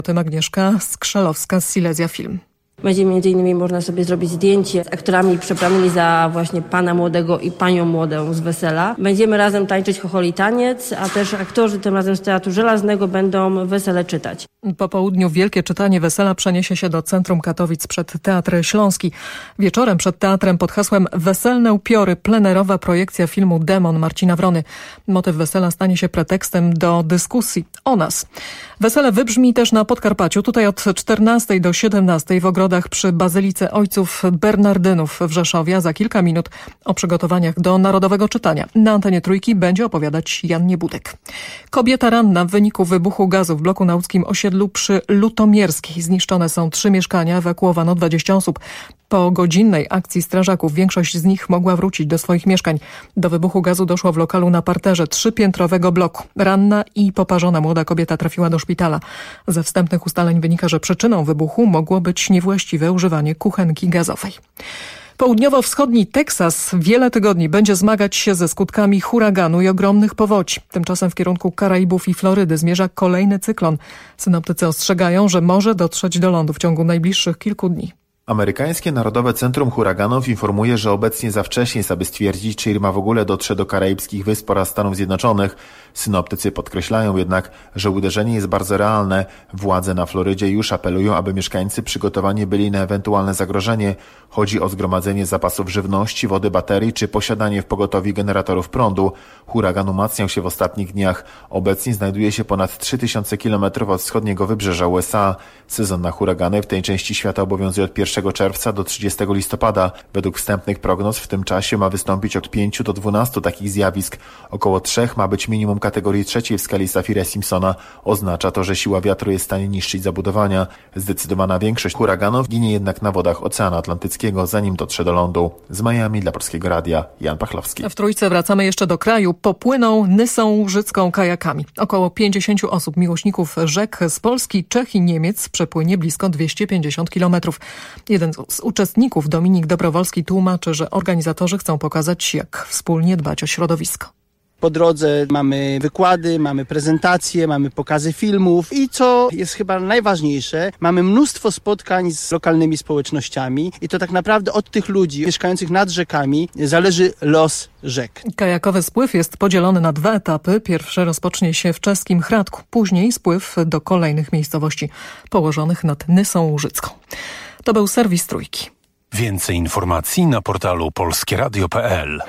Tym Agnieszka Skrzelowska z Silesia Film. Będzie m.in. można sobie zrobić zdjęcie z aktorami przebranymi za właśnie pana młodego i panią młodą z wesela. Będziemy razem tańczyć chocholi taniec, a też aktorzy tym razem z Teatru Żelaznego będą wesele czytać. Po południu wielkie czytanie wesela przeniesie się do centrum Katowic przed Teatr Śląski. Wieczorem przed teatrem pod hasłem Weselne upiory plenerowa projekcja filmu Demon Marcina Wrony. Motyw wesela stanie się pretekstem do dyskusji o nas. Wesele wybrzmi też na Podkarpaciu. Tutaj od 14 do 17 w ogrodach przy Bazylice Ojców Bernardynów w Rzeszowie. A za kilka minut o przygotowaniach do Narodowego Czytania. Na antenie Trójki będzie opowiadać Jan Niebudek. Kobieta ranna w wyniku wybuchu gazu w bloku nauckim osiedlu przy Lutomierskiej. Zniszczone są 3 mieszkania, ewakuowano 20 osób. Po godzinnej akcji strażaków większość z nich mogła wrócić do swoich mieszkań. Do wybuchu gazu doszło w lokalu na parterze 3-piętrowego bloku. Ranna i poparzona młoda kobieta trafiła do szpitala. Ze wstępnych ustaleń wynika, że przyczyną wybuchu mogło być niewłaściwe używanie kuchenki gazowej. Południowo-wschodni Teksas wiele tygodni będzie zmagać się ze skutkami huraganu i ogromnych powodzi. Tymczasem w kierunku Karaibów i Florydy zmierza kolejny cyklon. Synoptycy ostrzegają, że może dotrzeć do lądu w ciągu najbliższych kilku dni. Amerykańskie Narodowe Centrum Huraganów informuje, że obecnie za wcześnie jest, aby stwierdzić, czy Irma w ogóle dotrze do karaibskich wysp oraz Stanów Zjednoczonych. Synoptycy podkreślają jednak, że uderzenie jest bardzo realne. Władze na Florydzie już apelują, aby mieszkańcy przygotowani byli na ewentualne zagrożenie. Chodzi o zgromadzenie zapasów żywności, wody, baterii czy posiadanie w pogotowi generatorów prądu. Huragan umacniał się w ostatnich dniach. Obecnie znajduje się ponad 3000 km od wschodniego wybrzeża USA. Sezon na huragany w tej części świata obowiązuje od 1 czerwca do 30 listopada. Według wstępnych prognoz w tym czasie ma wystąpić od 5 do 12 takich zjawisk. Około 3 ma być minimum kategorii 3 w skali Saffira-Simpsona. Oznacza to, że siła wiatru jest w stanie niszczyć zabudowania. Zdecydowana większość huraganów ginie jednak na wodach Oceanu Atlantyckiego, zanim dotrze do lądu. Z Miami dla Polskiego Radia Jan Pachlowski. W Trójce wracamy jeszcze do kraju. Popłyną Nysą Łużycką kajakami. Około 50 osób, miłośników rzek z Polski, Czech i Niemiec przepłynie blisko 250 kilometrów. Jeden z uczestników, Dominik Dobrowolski, tłumaczy, że organizatorzy chcą pokazać, jak wspólnie dbać o środowisko. Po drodze mamy wykłady, mamy prezentacje, mamy pokazy filmów i co jest chyba najważniejsze, mamy mnóstwo spotkań z lokalnymi społecznościami i to tak naprawdę od tych ludzi mieszkających nad rzekami zależy los rzek. Kajakowy spływ jest podzielony na 2 etapy. Pierwszy rozpocznie się w czeskim Hradku, później spływ do kolejnych miejscowości położonych nad Nysą Łużycką. To był serwis Trójki. Więcej informacji na portalu polskieradio.pl.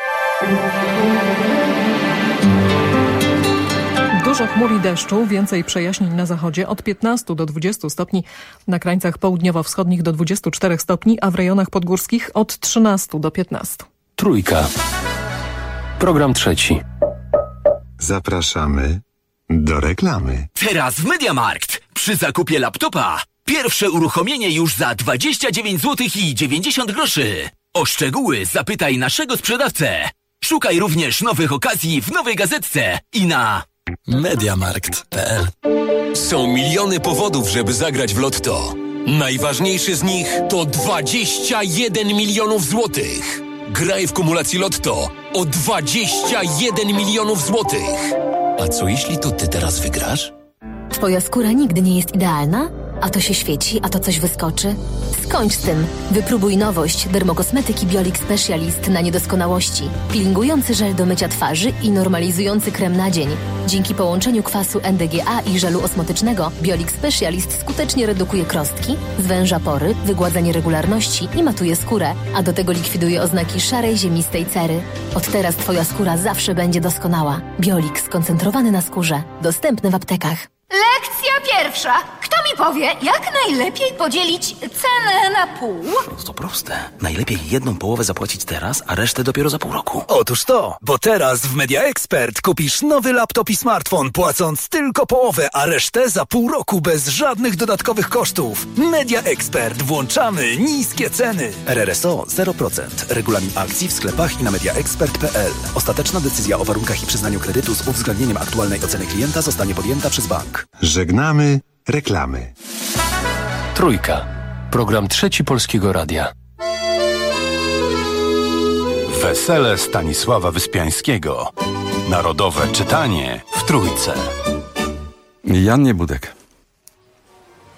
Dużo chmur i deszczu, więcej przejaśnień na zachodzie, od 15 do 20 stopni, na krańcach południowo-wschodnich do 24 stopni, a w rejonach podgórskich od 13 do 15. Trójka. Program trzeci. Zapraszamy do reklamy. Teraz w MediaMarkt. Przy zakupie laptopa pierwsze uruchomienie już za 29 zł i 90 groszy. O szczegóły zapytaj naszego sprzedawcę. Szukaj również nowych okazji w Nowej Gazetce i na MediaMarkt.pl. Są miliony powodów, żeby zagrać w Lotto. Najważniejszy z nich to 21 milionów złotych. Graj w kumulacji Lotto o 21 milionów złotych. A co jeśli to ty teraz wygrasz? Twoja skóra nigdy nie jest idealna? A to się świeci, a to coś wyskoczy? Skończ z tym. Wypróbuj nowość dermokosmetyki Biolix Specialist na niedoskonałości. Peelingujący żel do mycia twarzy i normalizujący krem na dzień. Dzięki połączeniu kwasu NDGA i żelu osmotycznego Biolix Specialist skutecznie redukuje krostki, zwęża pory, wygładza nieregularności i matuje skórę, a do tego likwiduje oznaki szarej, ziemistej cery. Od teraz Twoja skóra zawsze będzie doskonała. Biolix skoncentrowany na skórze. Dostępny w aptekach. Lekcja pierwsza. Kto mi powie, jak najlepiej podzielić cenę na pół? To proste. Najlepiej jedną połowę zapłacić teraz, a resztę dopiero za pół roku. Otóż to, bo teraz w Media Expert kupisz nowy laptop i smartfon, płacąc tylko połowę, a resztę za pół roku bez żadnych dodatkowych kosztów. Media Expert. Włączamy niskie ceny. RRSO 0%. Regulamin akcji w sklepach i na mediaexpert.pl. Ostateczna decyzja o warunkach i przyznaniu kredytu z uwzględnieniem aktualnej oceny klienta zostanie podjęta przez bank. Żegnamy reklamy. Trójka. Program trzeci Polskiego Radia. Wesele Stanisława Wyspiańskiego. Narodowe czytanie w Trójce. Jan Niebudek.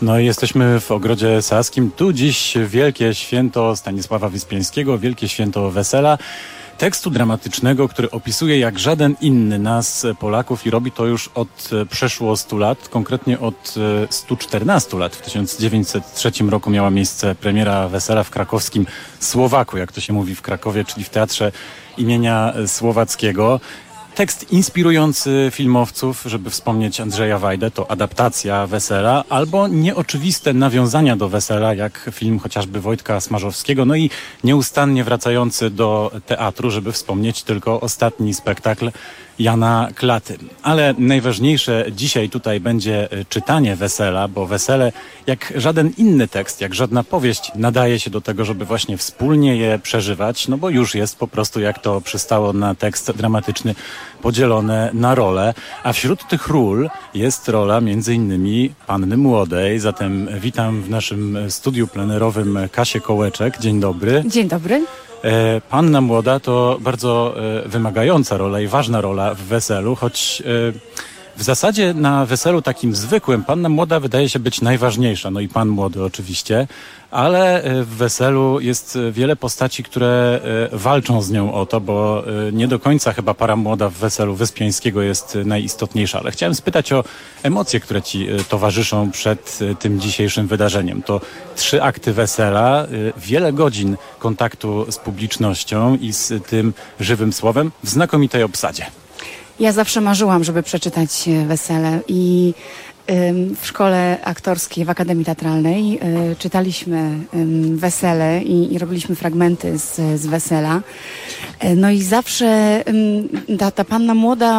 No i jesteśmy w Ogrodzie Saskim. Tu dziś wielkie święto Stanisława Wyspiańskiego, wielkie święto wesela. Tekstu dramatycznego, który opisuje jak żaden inny nas, Polaków, i robi to już od przeszło 100 lat, konkretnie od 114 lat. W 1903 roku miała miejsce premiera wesela w krakowskim Słowaku, jak to się mówi w Krakowie, czyli w Teatrze imienia Słowackiego. Tekst inspirujący filmowców, żeby wspomnieć Andrzeja Wajdę, to adaptacja wesela, albo nieoczywiste nawiązania do wesela, jak film chociażby Wojtka Smarzowskiego, no i nieustannie wracający do teatru, żeby wspomnieć tylko ostatni spektakl Jana Klaty. Ale najważniejsze dzisiaj tutaj będzie czytanie wesela, bo wesele, jak żaden inny tekst, jak żadna powieść, nadaje się do tego, żeby właśnie wspólnie je przeżywać, no bo już jest po prostu, jak to przystało na tekst dramatyczny, podzielone na role, a wśród tych ról jest rola między innymi Panny Młodej. Zatem witam w naszym studiu plenerowym Kasię Kołeczek. Dzień dobry. Dzień dobry. Panna Młoda to bardzo wymagająca rola i ważna rola w weselu, choć w zasadzie na weselu takim zwykłym Panna Młoda wydaje się być najważniejsza, no i Pan Młody oczywiście, ale w weselu jest wiele postaci, które walczą z nią o to, bo nie do końca chyba para młoda w weselu Wyspiańskiego jest najistotniejsza. Ale chciałem spytać o emocje, które Ci towarzyszą przed tym dzisiejszym wydarzeniem. To 3 akty wesela, wiele godzin kontaktu z publicznością i z tym żywym słowem w znakomitej obsadzie. Ja zawsze marzyłam, żeby przeczytać wesele i w szkole aktorskiej, w Akademii Teatralnej czytaliśmy wesele i robiliśmy fragmenty z wesela. No i zawsze ta Panna Młoda,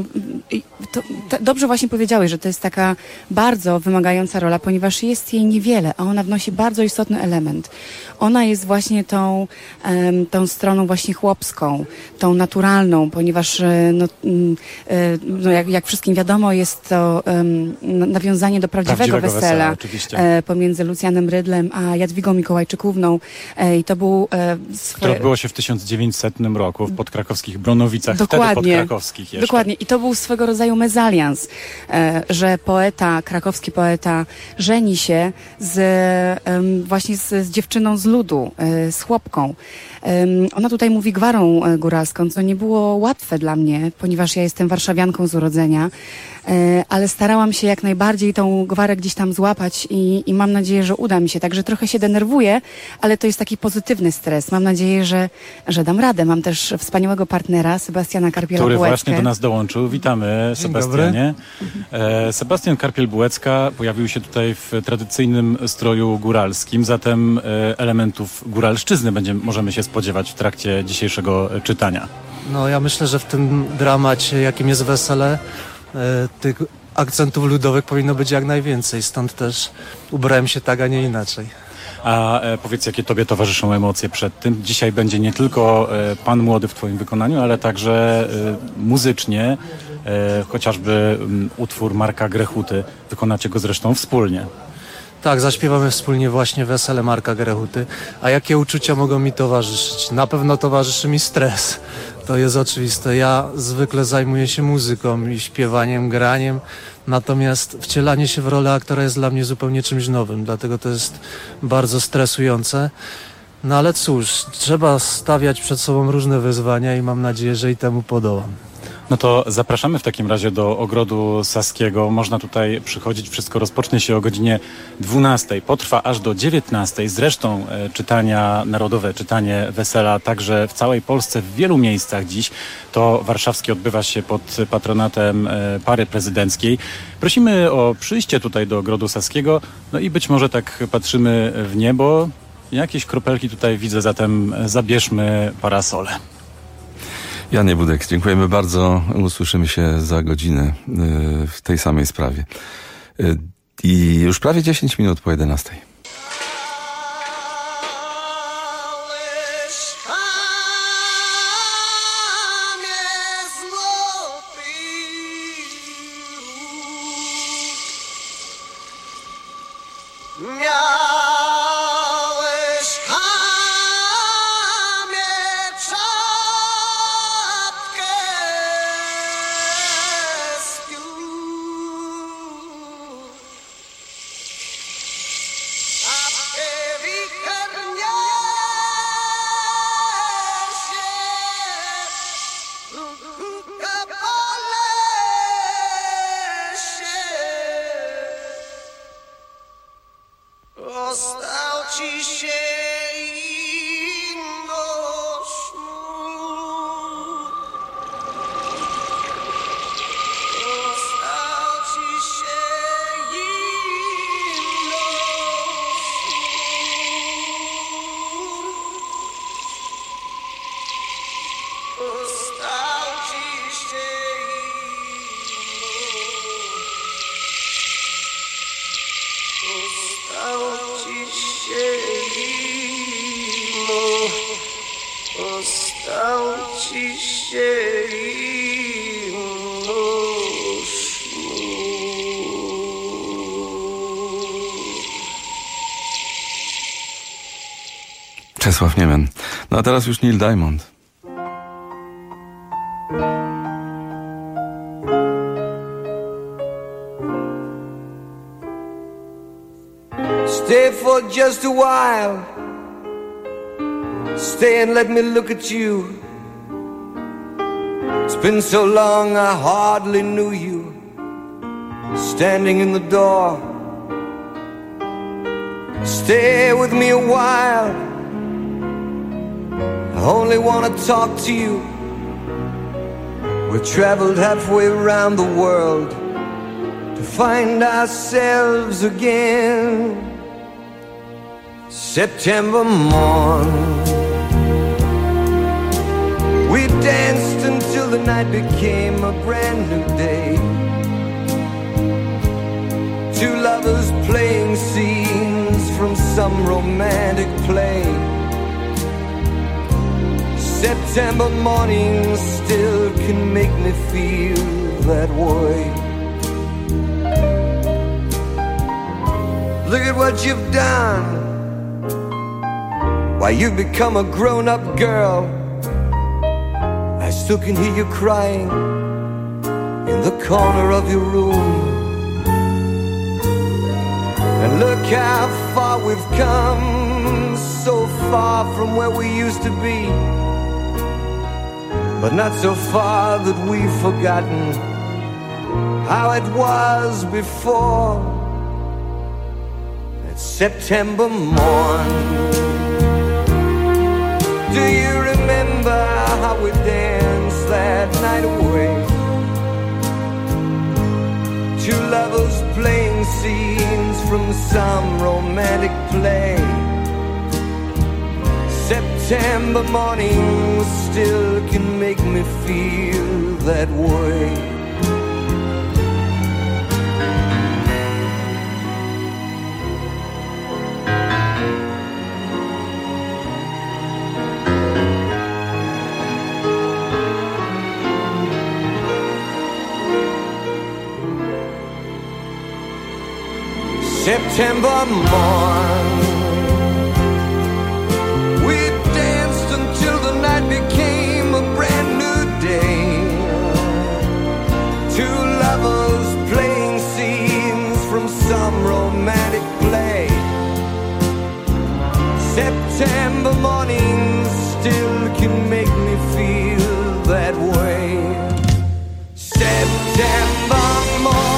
dobrze właśnie powiedziałeś, że to jest taka bardzo wymagająca rola, ponieważ jest jej niewiele, a ona wnosi bardzo istotny element. Ona jest właśnie tą stroną właśnie chłopską, tą naturalną, ponieważ jak wszystkim wiadomo, jest to nawiązanie do prawdziwego wesela pomiędzy Lucjanem Rydlem a Jadwigą Mikołajczykówną. I to był które odbyło się w 1900 roku w podkrakowskich Bronowicach, dokładnie, wtedy podkrakowskich jeszcze. Dokładnie. I to był swego rodzaju mezalians, że krakowski poeta żeni się właśnie z dziewczyną z ludu, z chłopką. Ona tutaj mówi gwarą góralską, co nie było łatwe dla mnie, ponieważ ja jestem warszawianką z urodzenia, ale starałam się jak najbardziej tą gwarę gdzieś tam złapać i mam nadzieję, że uda mi się. Także trochę się denerwuję, ale to jest taki pozytywny stres. Mam nadzieję, że dam radę. Mam też wspaniałego partnera, Sebastiana Karpiela-Bułeckę. Który właśnie do nas dołączył. Witamy, Sebastianie. Sebastian Karpiel-Bułecka pojawił się tutaj w tradycyjnym stroju góralskim, zatem elementów góralszczyzny możemy się spodziewać w trakcie dzisiejszego czytania. No ja myślę, że w tym dramacie, jakim jest wesele, tych akcentów ludowych powinno być jak najwięcej, stąd też ubrałem się tak, a nie inaczej. A powiedz, jakie Tobie towarzyszą emocje przed tym? Dzisiaj będzie nie tylko Pan Młody w Twoim wykonaniu, ale także muzycznie, chociażby utwór Marka Grechuty. Wykonacie go zresztą wspólnie. Tak, zaśpiewamy wspólnie właśnie Wesele Marka Grechuty. A jakie uczucia mogą mi towarzyszyć? Na pewno towarzyszy mi stres. To jest oczywiste. Ja zwykle zajmuję się muzyką i śpiewaniem, graniem, natomiast wcielanie się w rolę aktora jest dla mnie zupełnie czymś nowym, dlatego to jest bardzo stresujące. No ale cóż, trzeba stawiać przed sobą różne wyzwania i mam nadzieję, że i temu podołam. No to zapraszamy w takim razie do Ogrodu Saskiego. Można tutaj przychodzić. Wszystko rozpocznie się o godzinie 12. Potrwa aż do 19. Zresztą czytania narodowe, czytanie wesela także w całej Polsce, w wielu miejscach dziś. To warszawskie odbywa się pod patronatem pary prezydenckiej. Prosimy o przyjście tutaj do Ogrodu Saskiego. No i być może tak patrzymy w niebo. Jakieś kropelki tutaj widzę, zatem zabierzmy parasole. Janie Budek, dziękujemy bardzo. Usłyszymy się za godzinę w tej samej sprawie. I już prawie 10 minut po 11. ostał ci się ino sznur. Ostał ci się ino sznur. Ostał ci się ostał ci się ino Czesław Niemen. No a teraz już Neil Diamond. Stay for just a while. Stay and let me look at you. It's been so long I hardly knew you. Standing in the door. Stay with me a while. I only want to talk to you. We've traveled halfway around the world to find ourselves again. September morn, we danced until the night became a brand new day. Two lovers playing scenes from some romantic play. September morning still can make me feel that way. Look at what you've done. Why, you've become a grown-up girl. I still can hear you crying in the corner of your room. And look how far we've come, so far from where we used to be, but not so far that we've forgotten how it was before. It's September morn. Do you remember how we danced that night away? Two lovers playing scenes from some romantic play. September morning still can make me feel that way. September morn, we danced until the night became a brand new day. Two lovers playing scenes from some romantic play. September morning still can make me feel that way. September morn,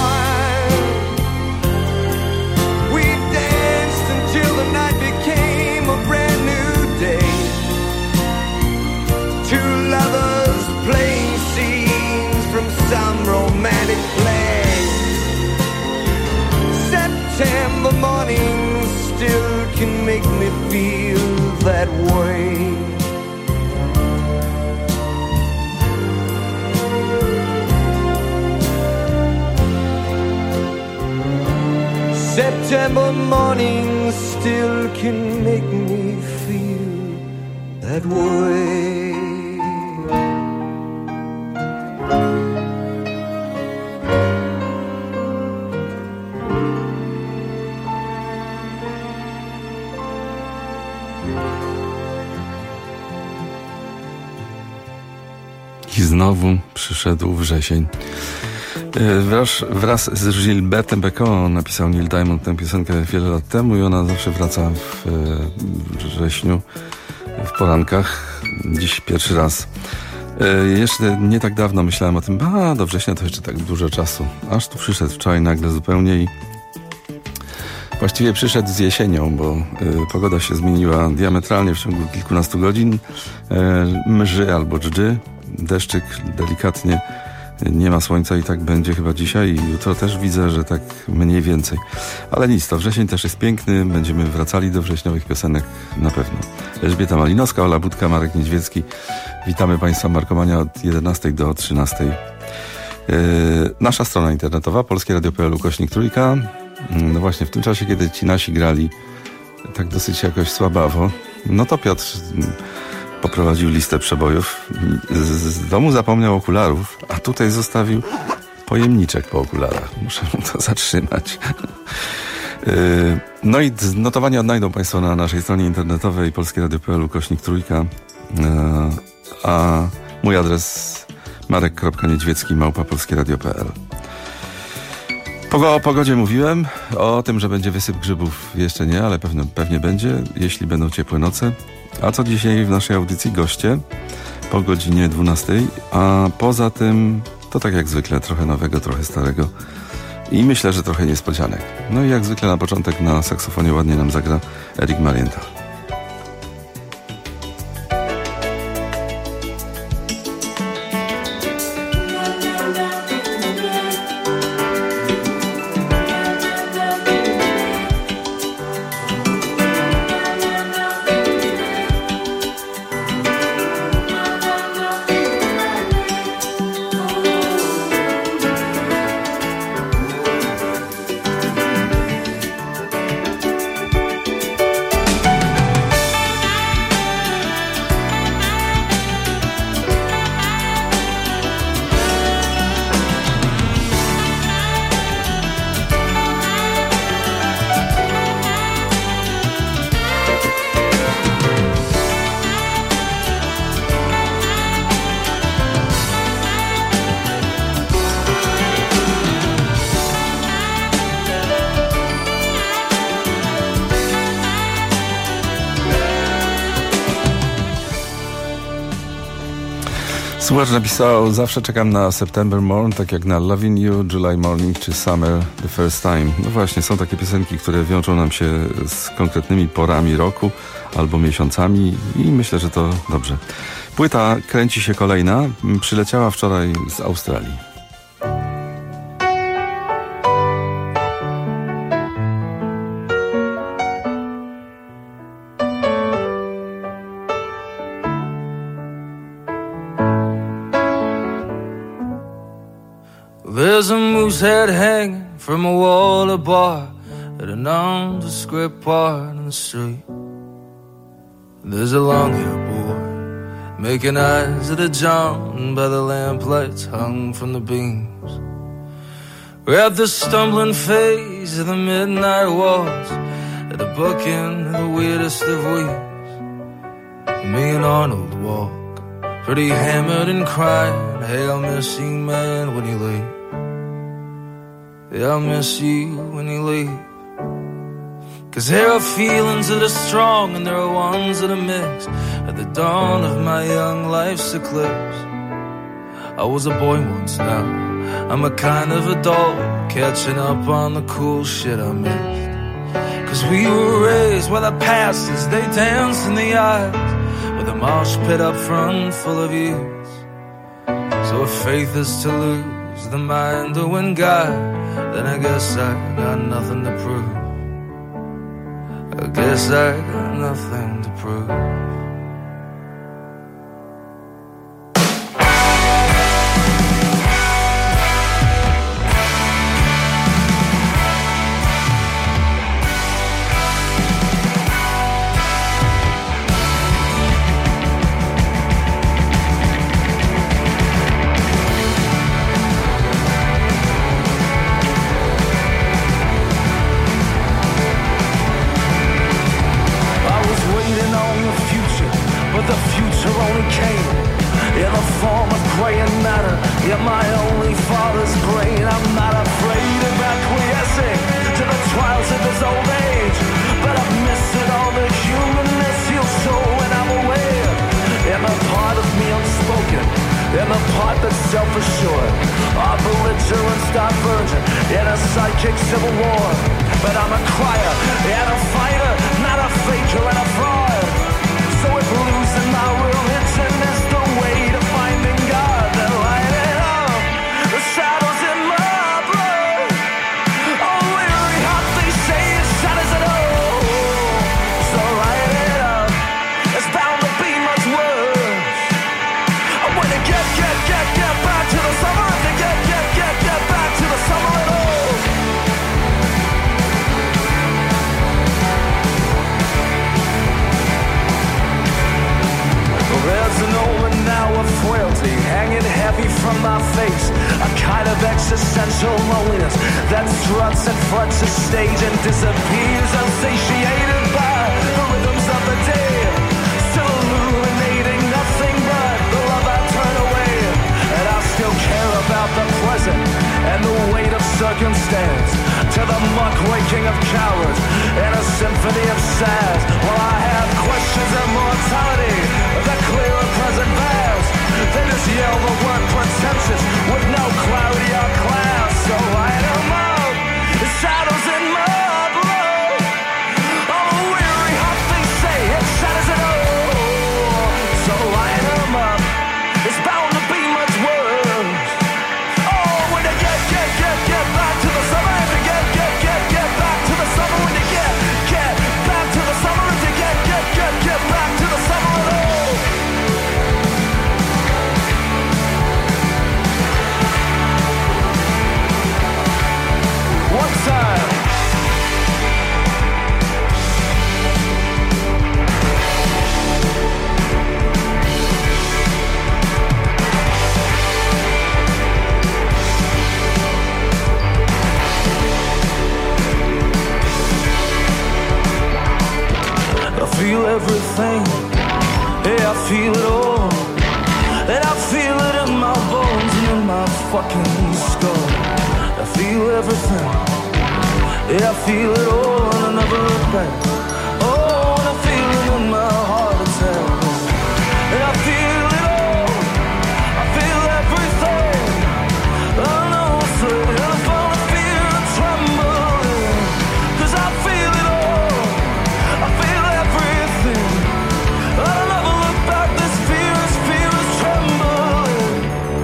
playing scenes from some romantic play. September morning still can make me feel that way. September morning still can make me feel that way. I znowu przyszedł wrzesień. Wraz z Gilbertem Bécaud napisał Neil Diamond tę piosenkę wiele lat temu i ona zawsze wraca w wrześniu, w porankach. Dziś pierwszy raz. Jeszcze nie tak dawno myślałem o tym, do września to jeszcze tak dużo czasu. Aż tu przyszedł wczoraj nagle zupełnie i Właściwie przyszedł z jesienią, bo pogoda się zmieniła diametralnie w ciągu kilkunastu godzin. Mrzy albo dżdży, deszczyk delikatnie, nie ma słońca i tak będzie chyba dzisiaj i jutro też widzę, że tak mniej więcej. Ale nic, to wrzesień też jest piękny, będziemy wracali do wrześniowych piosenek na pewno. Elżbieta Malinowska, Ola Budka, Marek Niedźwiecki. Witamy Państwa, Markomania od 11 do 13. Nasza strona internetowa, polskieradio.pl/3. No właśnie, w tym czasie, kiedy ci nasi grali tak dosyć jakoś słabawo, no to Piotr poprowadził listę przebojów. Z domu zapomniał okularów, a tutaj zostawił pojemniczek po okularach. Muszę mu to zatrzymać. No i notowania odnajdą Państwo na naszej stronie internetowej polskieradio.pl/3. A mój adres marek.niedźwiecki@polskieradio.pl. O pogodzie mówiłem, o tym, że będzie wysyp grzybów jeszcze nie, ale pewnie będzie, jeśli będą ciepłe noce. A co dzisiaj w naszej audycji? Goście po godzinie 12, a poza tym to tak jak zwykle, trochę nowego, trochę starego i myślę, że trochę niespodzianek. No i jak zwykle na początek na saksofonie ładnie nam zagra Erik Marienthal. Słuchacz napisał, zawsze czekam na September Morn, tak jak na Loving You, July Morning czy Summer the First Time. No właśnie, są takie piosenki, które wiążą nam się z konkretnymi porami roku albo miesiącami i myślę, że to dobrze. Płyta kręci się kolejna, przyleciała wczoraj z Australii. There's a moose head hanging from a wall of bar at a nondescript part in the street. There's a long-haired boy making eyes at a John by the lamplights hung from the beams. We're at the stumbling phase of the midnight waltz, at the bookend of the weirdest of weeks. Me and Arnold walk, pretty hammered and crying. Hey, I'll miss you, man, when you leave. Yeah, I'll miss you when you leave. 'Cause there are feelings that are strong and there are ones that are mixed. At the dawn of my young life's eclipse, I was a boy once, now I'm a kind of adult, catching up on the cool shit I missed. 'Cause we were raised where the pastors, they danced in the aisles, with a mosh pit up front full of youths. So if faith is to lose the mind to win God, then I guess I got nothing to prove. I guess I got nothing to prove. Civil war, but I'm a crier face a kind of existential loneliness that struts and frets a stage and disappears unsatiated by the rhythms of the day, still illuminating nothing but the love I turn away. And I still care about the present and the weight of circumstance, to the muckraking of cowards and a symphony of sads. While I have questions of mortality that clear a present vast, they just yell the word pretentious with no clarity or class. So light 'em up, the shadows in my blood. All the weary heart they say it shatters it all. So light 'em up, it's bound to be much worse. Oh, when you get back to the summer, if you get back to the summer, when you get back to the summer, if you get back to the summer at all. One time. I feel everything, yeah, I feel it all. And I feel it in my bones and in my fucking skull. I feel everything, yeah, I feel it all, and I never look back. Oh, and I feel it in my heart attack. And I feel it all, I feel everything. I know it's right, and I fall to fear and trembling, 'cause I feel it all, I feel everything. I never look back, this fear is trembling.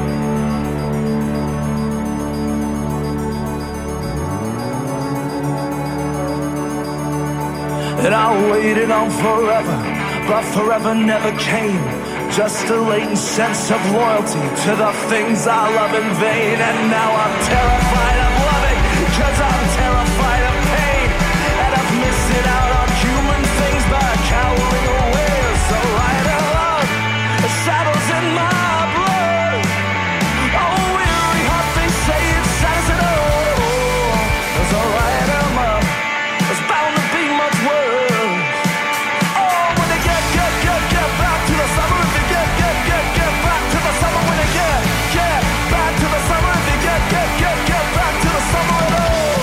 And I waited on forever, but forever never came. Just a latent sense of loyalty to the things I love in vain. And now I'm terrified of loving, 'cause I'm terrified of pain. And I've missed it out on human things by cowering away. So light 'em up, the shadows in my blood. Oh, weary heart, they say it shatters it all. So light 'em up, it's bound to be much worse. Oh, when they get back to the summer, if you get back to the summer, when they get back to the summer, if you get back to the summer at all.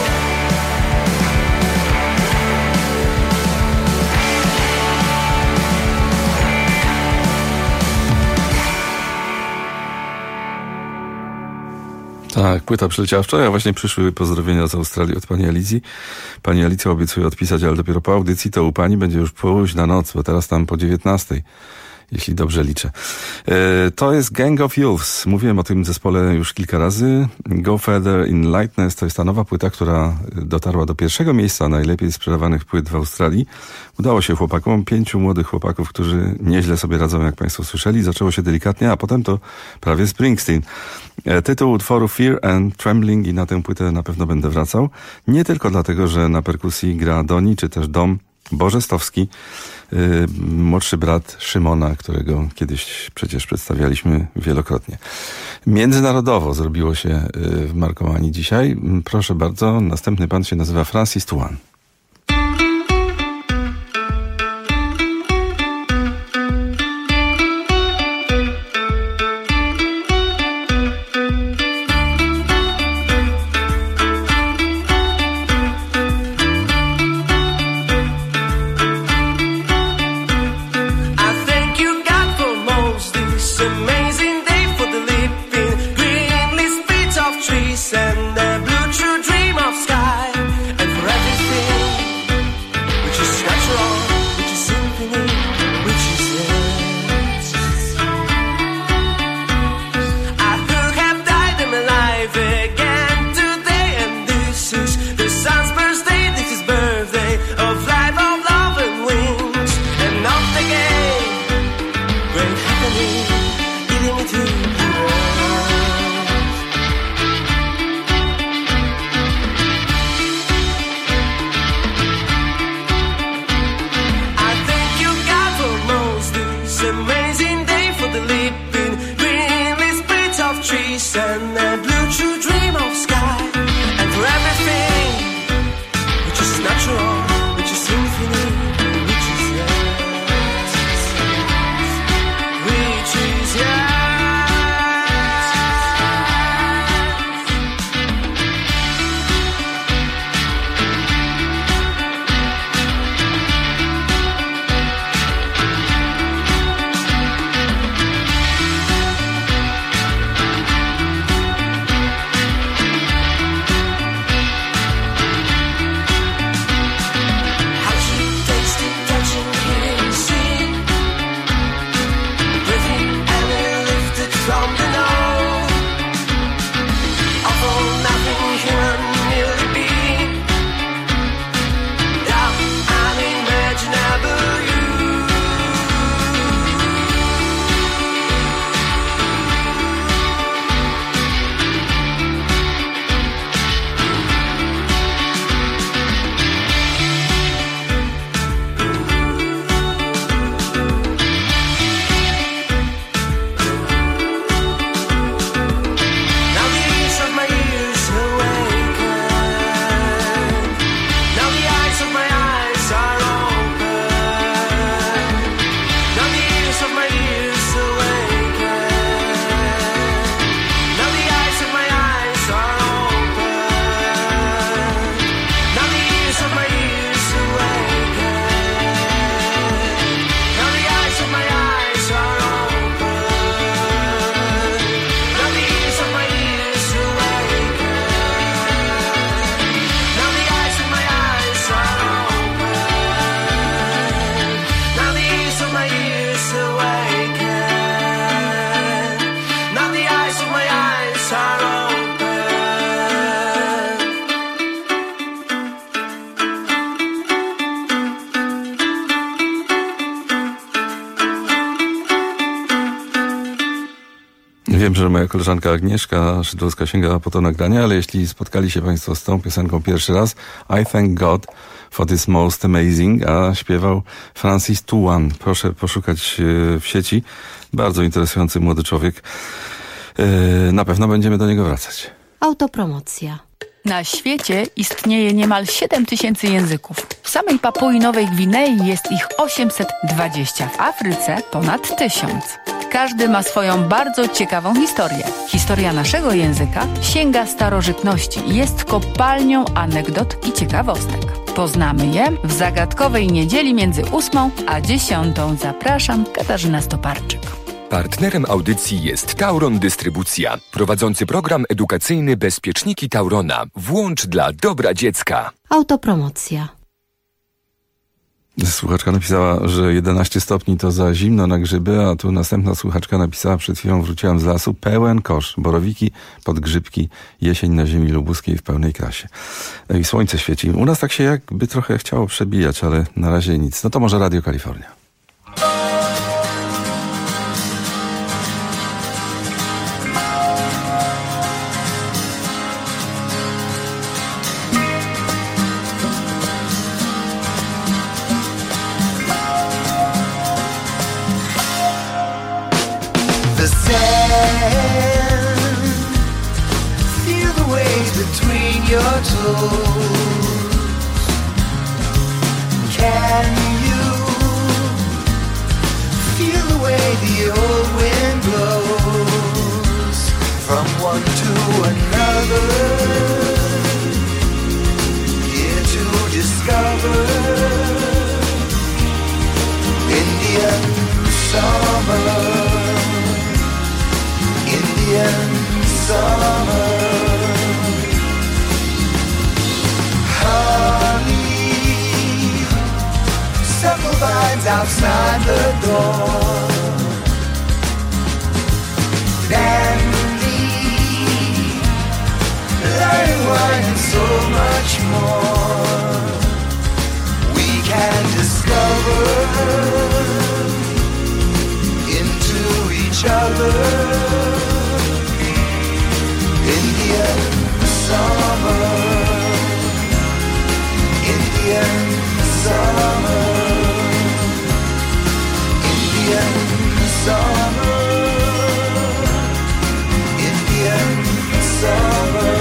Tak, płyta przyleciała wczoraj, a właśnie przyszły pozdrowienia z Australii od pani Alicji. Pani Alicja obiecuje odpisać, ale dopiero po audycji to u pani będzie już późna noc, bo teraz tam po 19:00. Jeśli dobrze liczę. To jest Gang of Youths. Mówiłem o tym zespole już kilka razy. Go Further in Lightness to jest ta nowa płyta, która dotarła do pierwszego miejsca najlepiej sprzedawanych płyt w Australii. Udało się chłopakom, 5 młodych chłopaków, którzy nieźle sobie radzą, jak państwo słyszeli. Zaczęło się delikatnie, a potem to prawie Springsteen. Tytuł utworu Fear and Trembling i na tę płytę na pewno będę wracał. Nie tylko dlatego, że na perkusji gra Doni, czy też Dom Bożestowski, młodszy brat Szymona, którego kiedyś przecież przedstawialiśmy wielokrotnie. Międzynarodowo zrobiło się w Markomanii dzisiaj. Proszę bardzo, następny pan się nazywa Francis Tuan. And the blue true dream of sky, and for everything Wiem, że moja koleżanka Agnieszka Szydłowska sięgała po to nagranie, ale jeśli spotkali się Państwo z tą piosenką pierwszy raz, I thank God for this most amazing, a śpiewał Francis Tuan. Proszę poszukać w sieci. Bardzo interesujący młody człowiek. Na pewno będziemy do niego wracać. Autopromocja. Na świecie istnieje niemal 7000 języków. W samej Papui Nowej Gwinei jest ich 820, w Afryce ponad 1000. Każdy ma swoją bardzo ciekawą historię. Historia naszego języka sięga starożytności i jest kopalnią anegdot i ciekawostek. Poznamy je w zagadkowej niedzieli między 8 a 10. Zapraszam, Katarzyna Stoparczyk. Partnerem audycji jest Tauron Dystrybucja, prowadzący program edukacyjny Bezpieczniki Taurona. Włącz dla dobra dziecka. Autopromocja. Słuchaczka napisała, że 11 stopni to za zimno na grzyby, a tu następna słuchaczka napisała, przed chwilą wróciłam z lasu, pełen kosz, borowiki, podgrzybki, jesień na ziemi lubuskiej w pełnej krasie. I słońce świeci. U nas tak się jakby trochę chciało przebijać, ale na razie nic. No to może Radio Kalifornia. Feel the waves between your toes. Can you feel the way the old wind blows from one to another? Here to discover Indian summer. Indian summer. Honey, circle vines outside the door. Dandy, learning wine and so much more. We can discover into each other. Indian summer, Indian summer, Indian summer, Indian summer.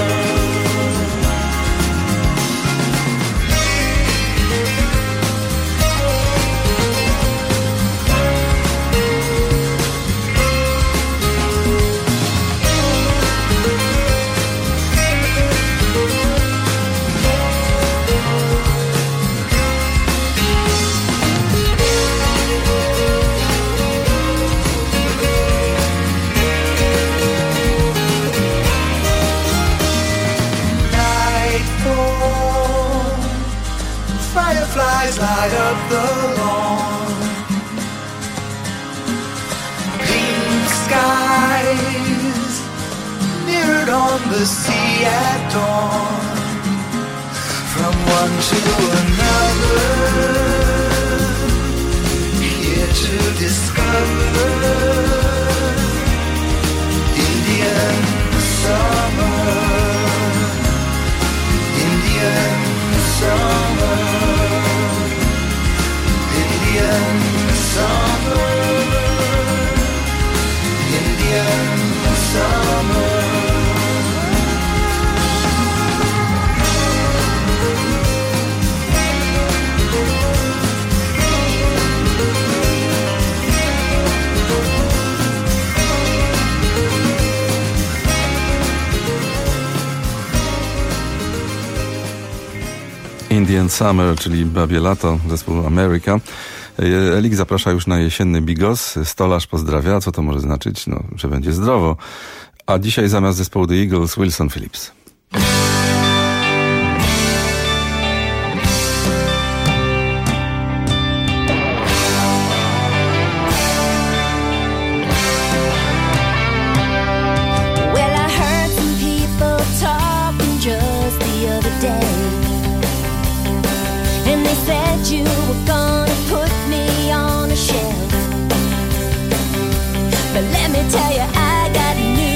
Fireflies light up the lawn. Pink skies mirrored on the sea at dawn. From one to another, here to discover Indian summer, Indian summer, Indian summer, Indian summer. Indian Summer, czyli Babie Lato, zespół America. Elik zaprasza już na jesienny bigos. Stolarz pozdrawia. Co to może znaczyć? No, że będzie zdrowo. A dzisiaj zamiast zespołu The Eagles, Wilson Phillips. Tell you I got news.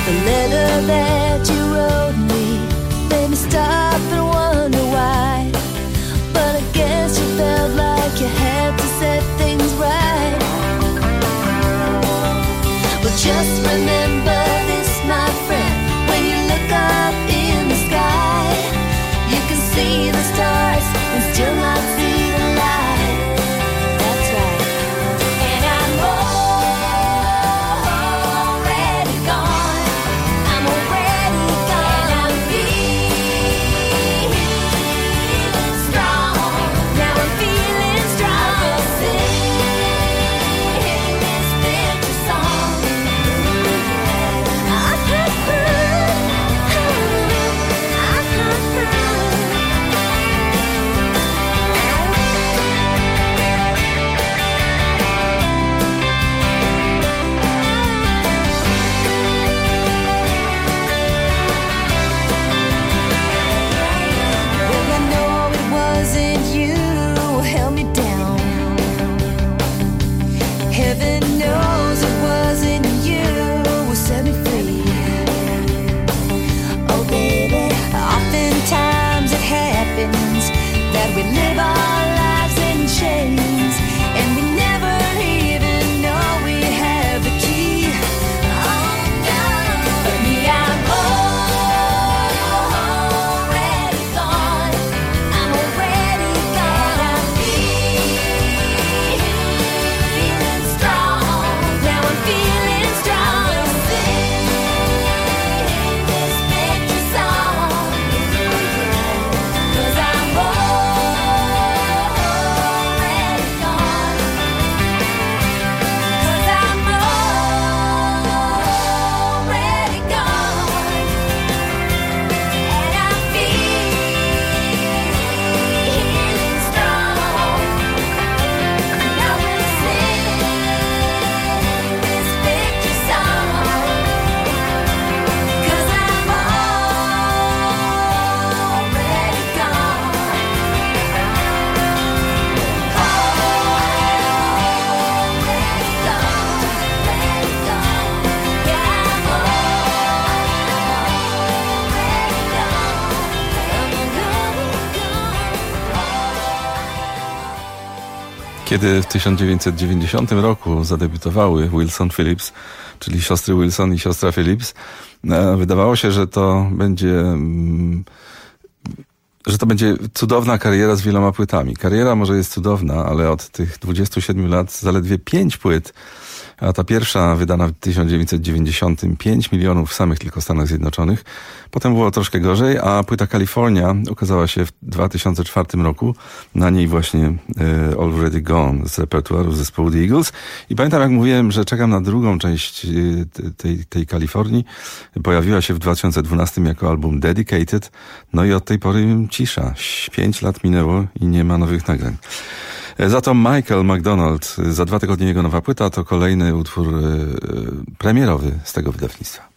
The letter that you wrote me made me stop and wonder why. But I guess you felt like you had to set things right. But just remember this, my friend, when you look up in the sky, you can see the stars and still not see the light. That's right. And I'm already gone. I'm already gone. And I'm feeling strong. Now I'm feeling strong. Sing this picture song. I've had fun. I've had fun. Well, I know it wasn't you who held me down. Heaven knows it wasn't you who set me free. Oh, baby, oftentimes it happens that we live our lives in chains, and we never even know we have the key. Oh, no. For me, I'm already gone. I'm already gone. I'm feeling strong. Now I'm feeling strong. Sing this picture song. 'Cause I'm already gone. 'Cause I'm already gone. And I'm feeling strong. Now we'll sing this picture song. 'Cause I'm already gone. Kiedy w 1990 roku zadebiutowały Wilson Phillips, czyli siostry Wilson i siostra Phillips, wydawało się, że to będzie cudowna kariera z wieloma płytami. Kariera może jest cudowna, ale od tych 27 lat zaledwie 5 płyt, a ta pierwsza wydana w 1990 5 milionów w samych tylko Stanach Zjednoczonych. Potem było troszkę gorzej, a płyta California ukazała się w 2004 roku. Na niej właśnie Already Gone z repertuaru zespołu The Eagles. I pamiętam, jak mówiłem, że czekam na drugą część tej Kalifornii. Pojawiła się w 2012 jako album Dedicated. No i od tej pory cisza. 5 lat minęło i nie ma nowych nagrań. Za to Michael McDonald, za 2 tygodnie jego nowa płyta, to kolejny utwór premierowy z tego wydawnictwa.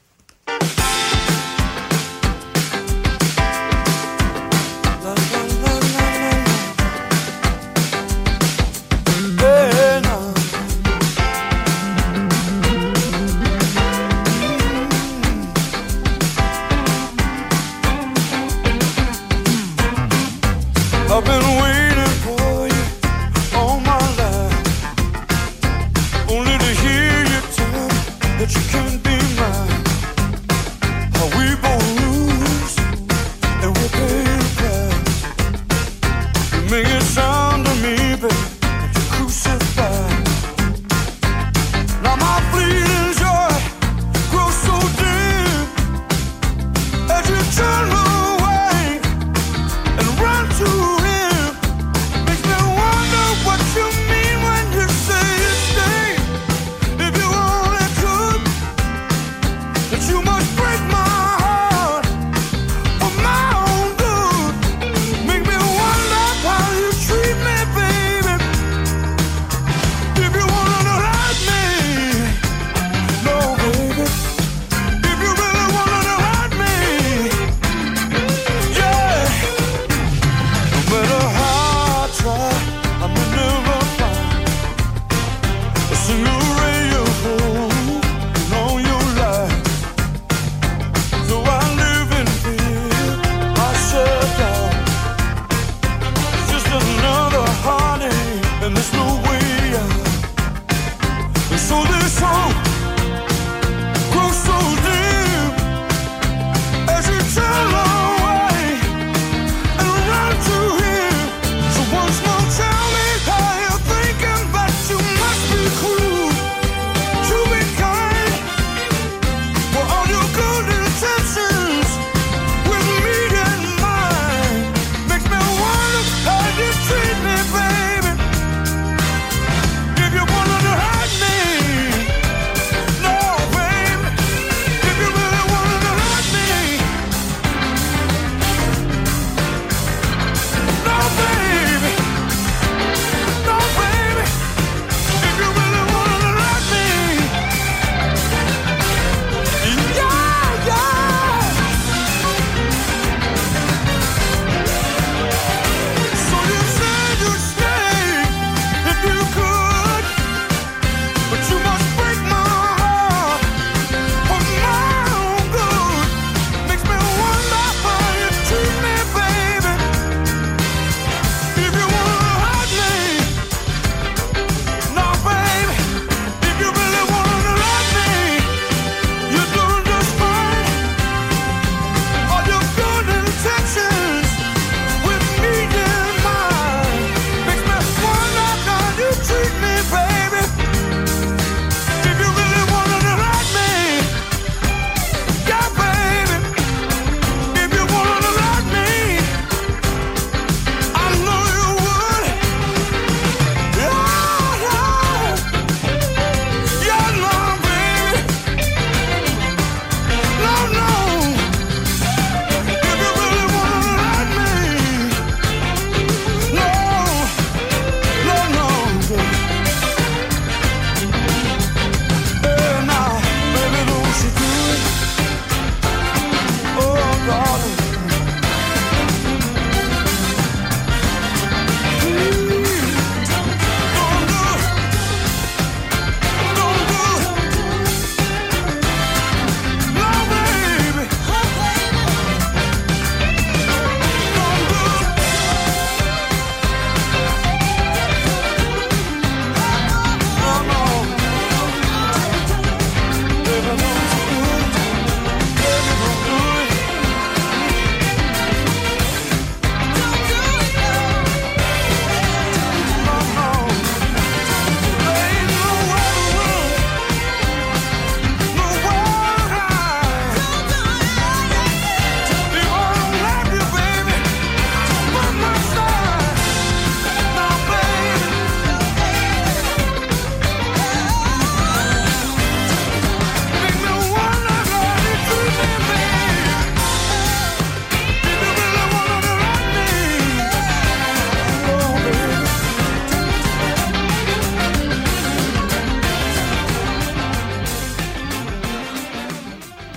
I've been waiting for you all my life, only to hear you tell me that you can't be mine.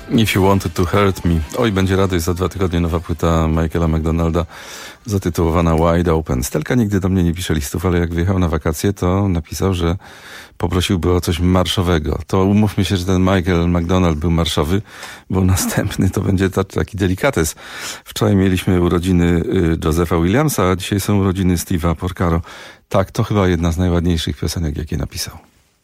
If You Wanted to Hurt Me. Oj, będzie radość, za 2 tygodnie nowa płyta Michaela McDonalda zatytułowana Wide Open. Stelka nigdy do mnie nie pisze listów, ale jak wyjechał na wakacje, to napisał, że poprosiłby o coś marszowego. To umówmy się, że ten Michael McDonald był marszowy, bo następny to będzie taki delikates. Wczoraj mieliśmy urodziny Josepha Williamsa, a dzisiaj są urodziny Steve'a Porcaro. Tak, to chyba jedna z najładniejszych piosenek, jakie napisał.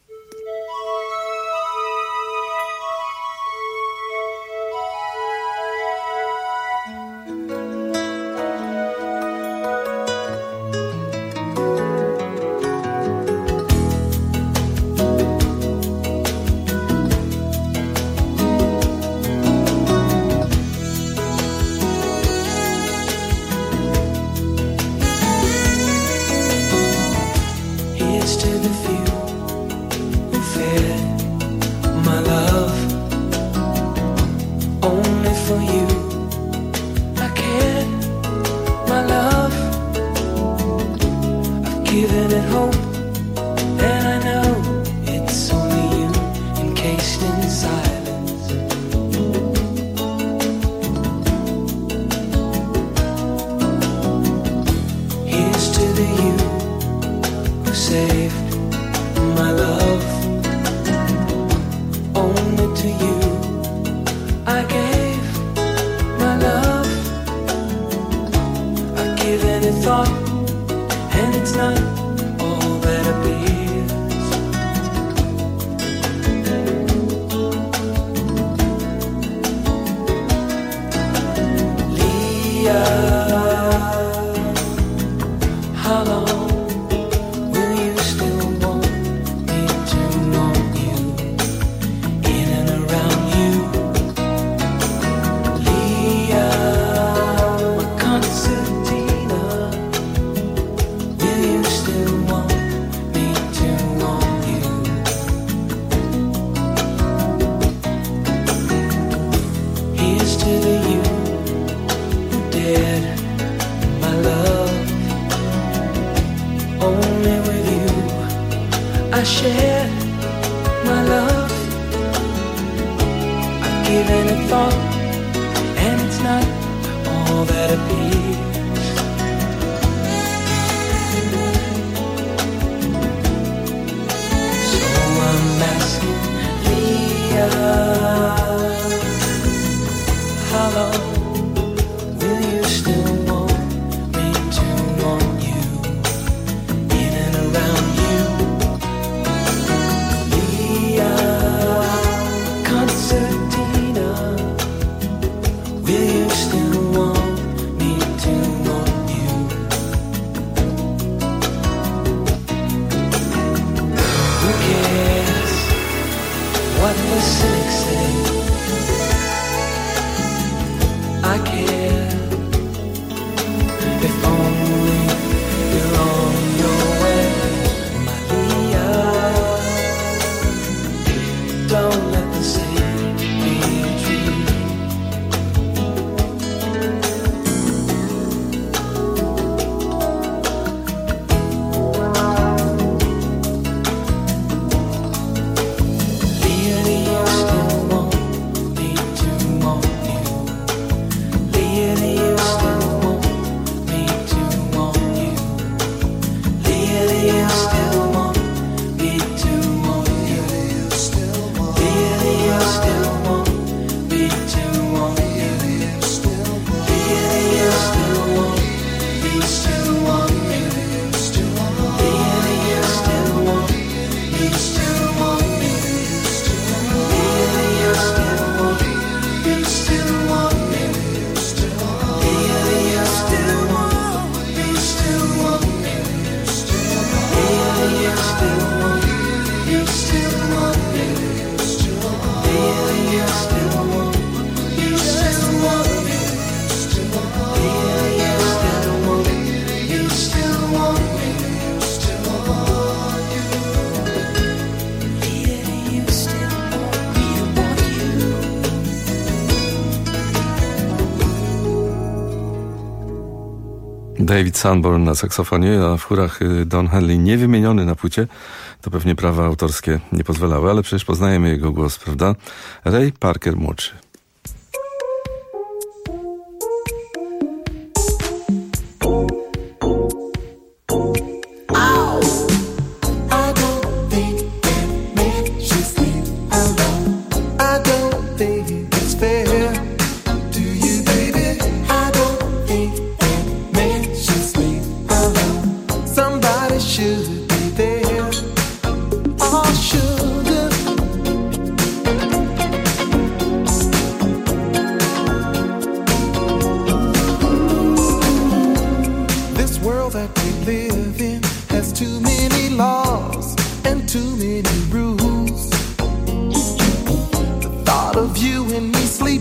David Sanborn na saksofonie, a w chórach Don Henley, niewymieniony na płycie. To pewnie prawa autorskie nie pozwalały, ale przecież poznajemy jego głos, prawda? Ray Parker młodszy.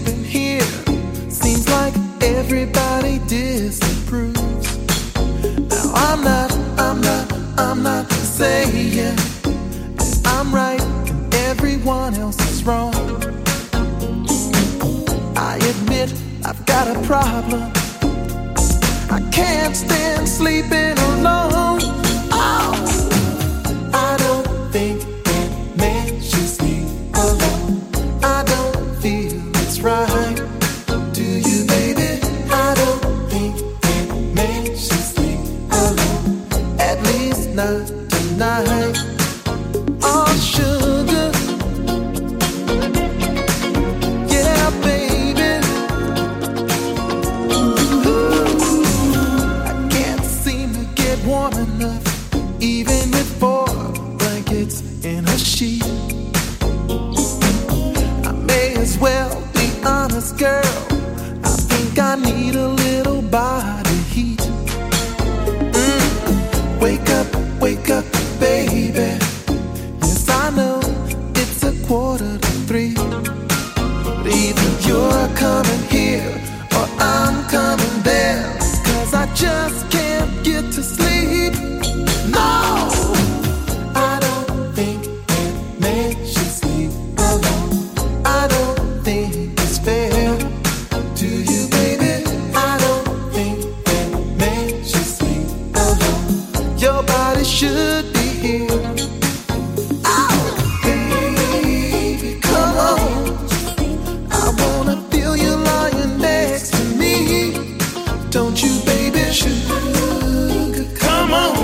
even here. Seems like everybody disapproves. Now I'm not saying that I'm right and everyone else is wrong. I admit I've got a problem. I can't stand sleeping alone. Oh, I don't think that man should sleep alone. I don't feel it's right. Do you, baby? I don't think that man should sleep alone. At least not tonight. Oh, sugar. Yeah, baby. Ooh, I can't seem to get warm enough, even with 4 blankets in a sheet. I may as well be honest, girl. I think I need a little body heat. Wake up, baby. Yes, I know it's 2:45. But either you're coming here or I'm coming there. 'Cause I just can't get to sleep. No, I don't think that man should sleep alone. I don't think it's fair. Do you, baby? I don't think that man should sleep alone. Your body should be here. Oh, baby, come on. I wanna feel you lying next to me. Don't you, baby? Sugar, come on.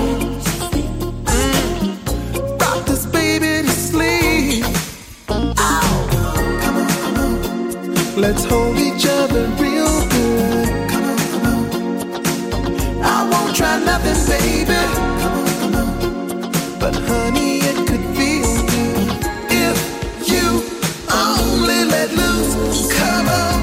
Rock this baby to sleep. Oh, come on. Let's hold each other real good. Come on. I won't try nothing, baby. Come on. But honey, it could feel good if you only let loose. Come on.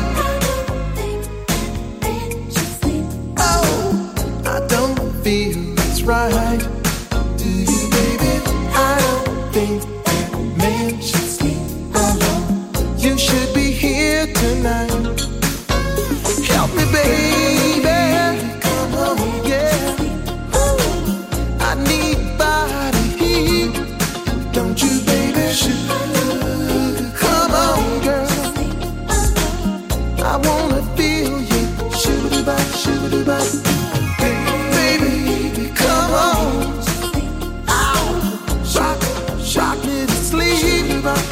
Oh, I don't feel it's right. Do you, baby? I don't think that man should sleep alone. You should be here tonight. Help me, baby. Come on, yeah. Ooh, I need body heat. Don't you, baby? Sugar, come on, girl. I wanna feel you. Shoo-doo-bop. Baby, come on. Ow, shock me to sleep.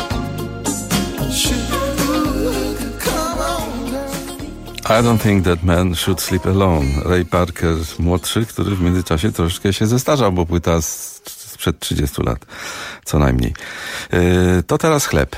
Sugar, come on, girl. I don't think that man should sleep alone. Ray Parker młodszy, który w międzyczasie troszeczkę się zestarzał, bo płyta sprzed 30 lat, co najmniej. To teraz chleb.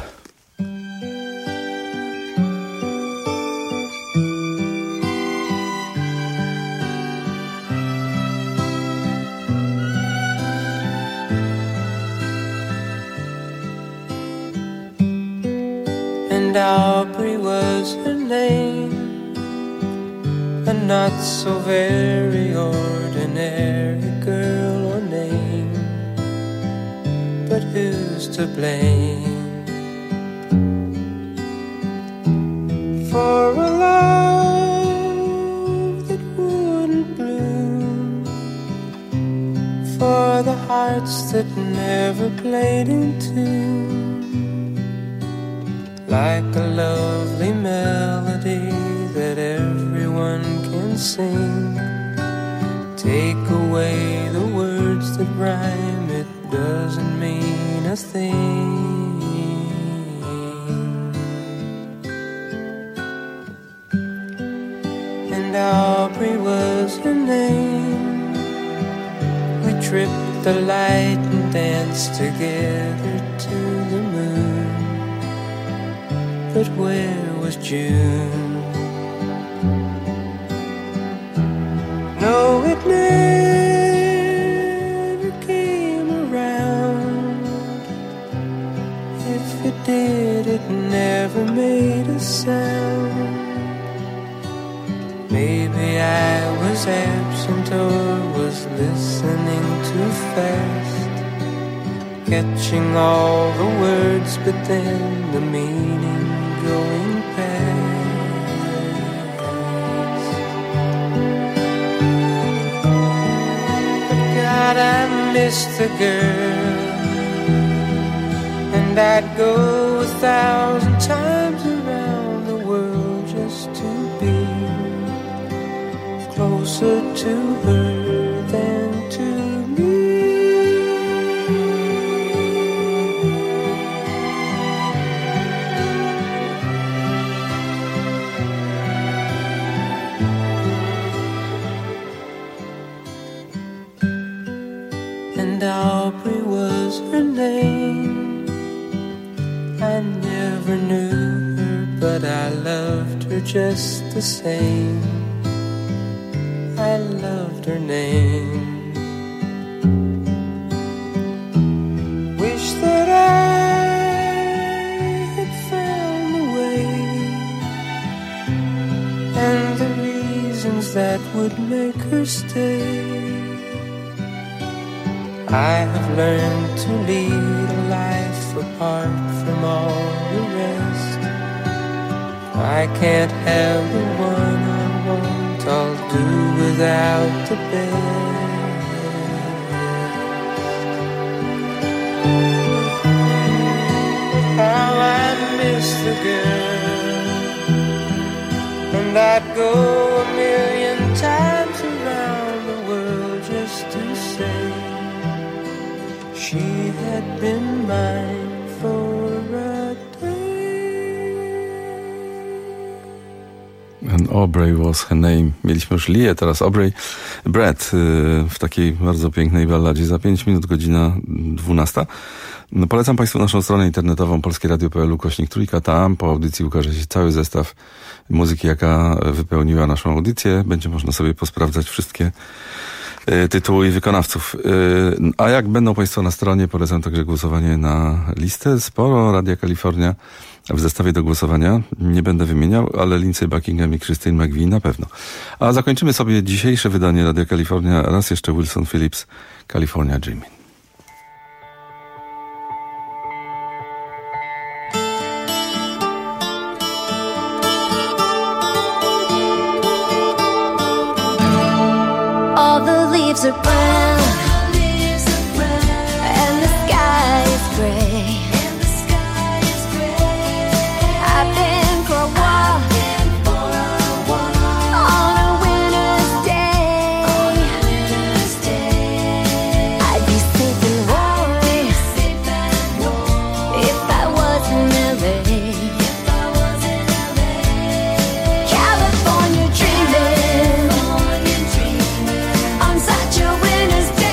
And Aubrey was her name, a not so very ordinary girl or name, but who's to blame for a love that wouldn't bloom, for the hearts that never played in tune, like a lovely melody that everyone can sing. Take away the words that rhyme, it doesn't mean a thing. And Aubrey was her name. We tripped the light and danced together to the moon. But where was June? No, it never came around. If it did, it never made a sound. Maybe I was absent or was listening too fast, catching all the words but then the meaning going past. miss the girl, and I'd go 1,000 times around the world just to be closer to her than to me. And Aubrey was her name. I never knew her, but I loved her just the same. I loved her name. Wish that I had found the way and the reasons that would make her stay. I have learned to lead a life apart from all the rest. I can't have the one I want, I'll do without the best. How I miss the girl, and I'd go 1,000,000 times around the world just to say she had been mine for a day. And Aubrey was her name. Mieliśmy już Lię, teraz Aubrey. Brad w takiej bardzo pięknej balladzie. Za 5 minut, godzina 12. No, polecam Państwu naszą stronę internetową polskieradio.pl/3. Tam po audycji ukaże się cały zestaw muzyki, jaka wypełniła naszą audycję. Będzie można sobie posprawdzać wszystkie tytuły i wykonawców. A jak będą Państwo na stronie, polecam także głosowanie na listę. Sporo Radia Kalifornia w zestawie do głosowania. Nie będę wymieniał, ale Lindsey Buckingham i Christine McVie na pewno. A zakończymy sobie dzisiejsze wydanie Radia Kalifornia. Raz jeszcze Wilson Phillips, California Dreaming. Leaves are brown, and the sky is gray. I've been for a walk on a winter's day. I'd be safe and warm if I was in LA. California dreaming on such a winter's day.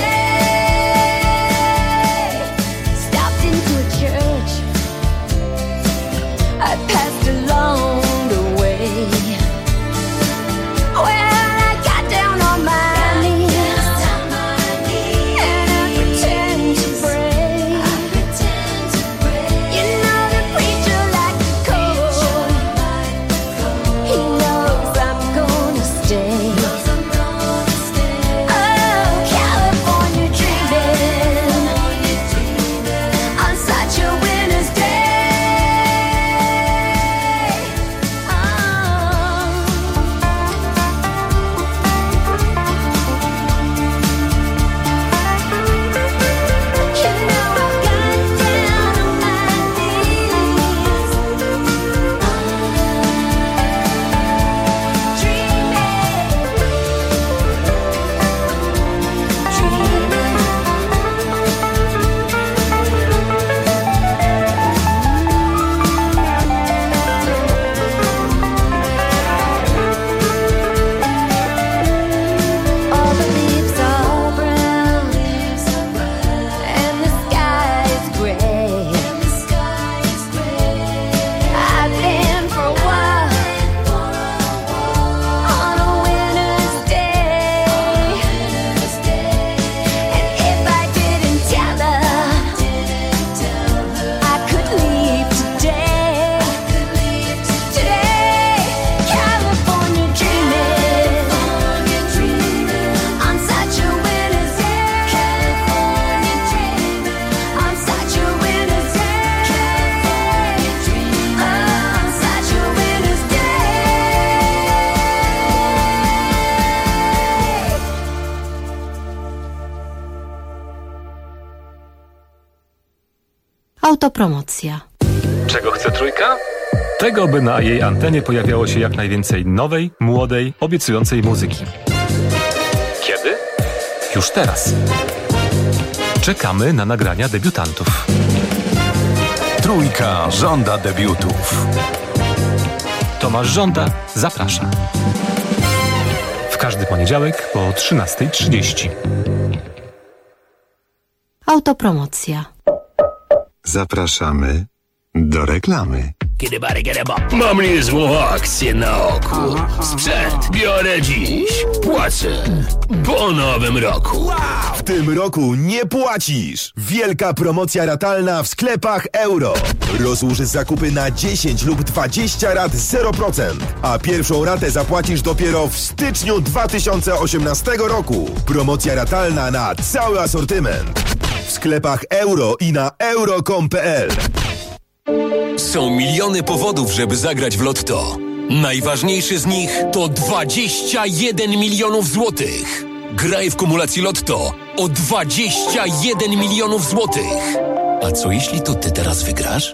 Autopromocja. Czego chce Trójka? Tego, by na jej antenie pojawiało się jak najwięcej nowej, młodej, obiecującej muzyki. Kiedy? Już teraz. Czekamy na nagrania debiutantów. Trójka żąda debiutów. Tomasz Żąda zaprasza. W każdy poniedziałek po 13:30. Autopromocja. Zapraszamy do reklamy. Mam niezłą akcję na oku. Sprzęt biorę dziś. Płacę po nowym roku. W tym roku nie płacisz! Wielka promocja ratalna w sklepach Euro. Rozłóż zakupy na 10 lub 20 rat 0%, a pierwszą ratę zapłacisz dopiero w styczniu 2018 roku. Promocja ratalna na cały asortyment. W sklepach Euro i na euro.com.pl. Są miliony powodów, żeby zagrać w Lotto. Najważniejszy z nich to 21 milionów złotych. Graj w kumulacji Lotto o 21 milionów złotych. A co jeśli to ty teraz wygrasz?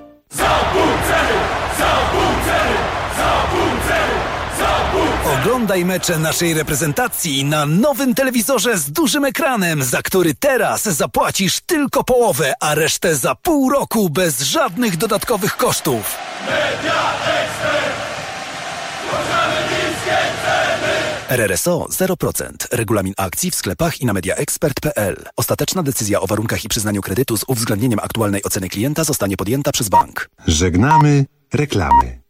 Oglądaj mecze naszej reprezentacji na nowym telewizorze z dużym ekranem, za który teraz zapłacisz tylko połowę, a resztę za pół roku bez żadnych dodatkowych kosztów. RRSO 0%. Regulamin akcji w sklepach i na mediaexpert.pl. Ostateczna decyzja o warunkach i przyznaniu kredytu z uwzględnieniem aktualnej oceny klienta zostanie podjęta przez bank. Żegnamy reklamy.